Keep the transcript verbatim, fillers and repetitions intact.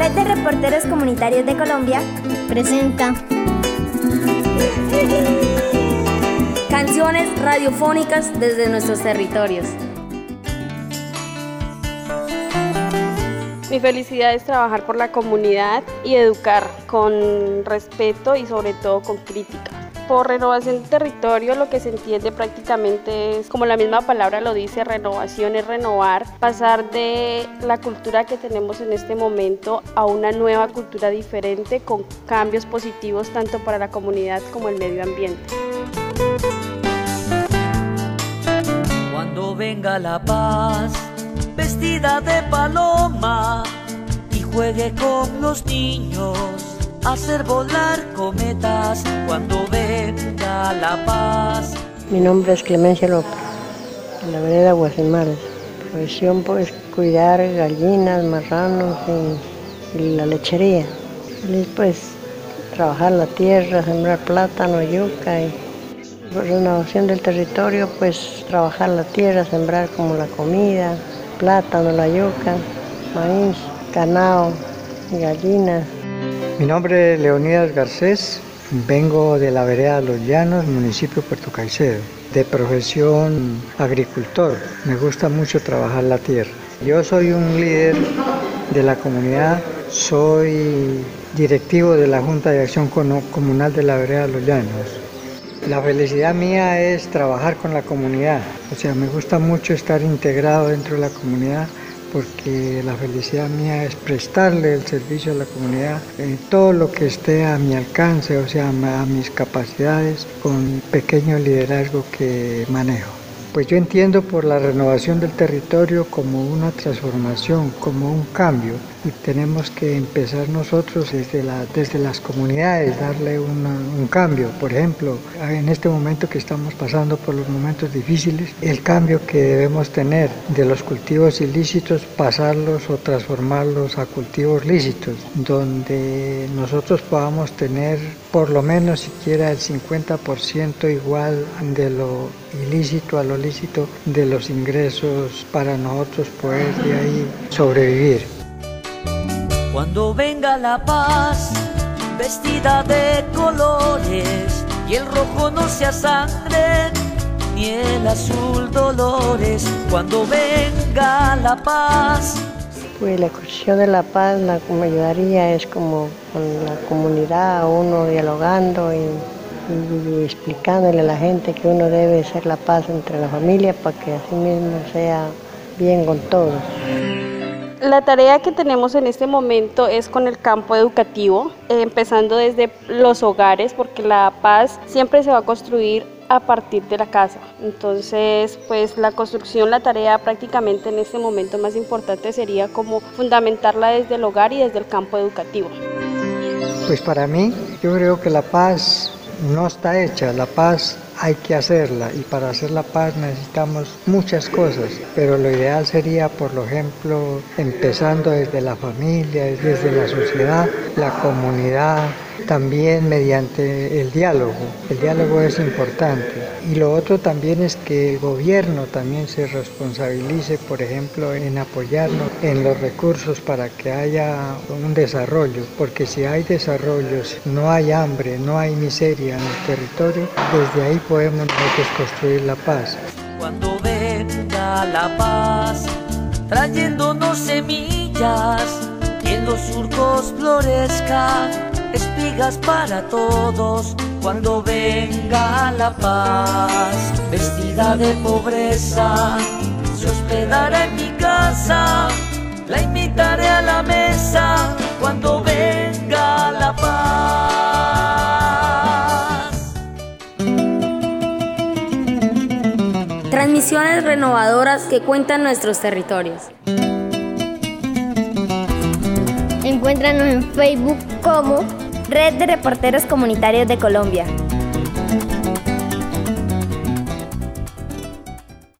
Red de Reporteros Comunitarios de Colombia presenta canciones radiofónicas desde nuestros territorios. Mi felicidad es trabajar por la comunidad y educar con respeto y sobre todo con crítica. Por renovación del territorio lo que se entiende prácticamente es, como la misma palabra lo dice, renovación es renovar, pasar de la cultura que tenemos en este momento a una nueva cultura diferente con cambios positivos tanto para la comunidad como el medio ambiente. Cuando venga la paz, vestida de paloma, y juegue con los niños, hacer volar cometas. Cuando venga la paz. Mi nombre es Clemencia López, de la vereda Guasimales. Profesión pues cuidar gallinas, marranos y, y la lechería. Y después trabajar la tierra, sembrar plátano, yuca y por renovación del territorio pues trabajar la tierra, sembrar como la comida, plátano, la yuca, maíz, ganado y gallinas. Mi nombre es Leonidas Garcés, vengo de la vereda Los Llanos, municipio de Puerto Caicedo, de profesión agricultor. Me gusta mucho trabajar la tierra. Yo soy un líder de la comunidad, soy directivo de la Junta de Acción Comunal de la vereda Los Llanos. La felicidad mía es trabajar con la comunidad, o sea, me gusta mucho estar integrado dentro de la comunidad, porque la felicidad mía es prestarle el servicio a la comunidad en todo lo que esté a mi alcance, o sea, a mis capacidades, con pequeño liderazgo que manejo. Pues yo entiendo por la renovación del territorio como una transformación, como un cambio, y tenemos que empezar nosotros desde, la, desde las comunidades, darle una, un cambio. Por ejemplo, en este momento que estamos pasando por los momentos difíciles, el cambio que debemos tener de los cultivos ilícitos, pasarlos o transformarlos a cultivos lícitos, donde nosotros podamos tener por lo menos siquiera el cincuenta por ciento igual de lo ilícito a lo lícito de los ingresos para nosotros poder de ahí sobrevivir. Cuando venga la paz, vestida de colores, y el rojo no sea sangre, ni el azul dolores. Cuando venga la paz. Pues la cuestión de la paz, la que me ayudaría es como con la comunidad, uno dialogando y, y, y explicándole a la gente que uno debe ser la paz entre la familia para que así mismo sea bien con todos. La tarea que tenemos en este momento es con el campo educativo, eh, empezando desde los hogares, porque la paz siempre se va a construir a partir de la casa. Entonces, pues la construcción, la tarea prácticamente en este momento más importante sería como fundamentarla desde el hogar y desde el campo educativo. Pues para mí, yo creo que la paz no está hecha, la paz hay que hacerla, y para hacer la paz necesitamos muchas cosas, pero lo ideal sería, por ejemplo, empezando desde la familia, desde la sociedad, la comunidad, también mediante el diálogo. El diálogo es importante. Y lo otro también es que el gobierno también se responsabilice, por ejemplo, en apoyarnos en los recursos para que haya un desarrollo, porque si hay desarrollo, si no hay hambre, no hay miseria en el territorio, desde ahí podemos nosotros construir la paz. Cuando venga la paz, trayéndonos semillas, y en los surcos florezca espigas para todos. Cuando venga la paz, vestida de pobreza, se hospedará en mi casa, la invitaré a la mesa. Cuando venga la paz. Transmisiones renovadoras que cuentan nuestros territorios. Encuéntranos en Facebook como Red de Reporteros Comunitarios de Colombia.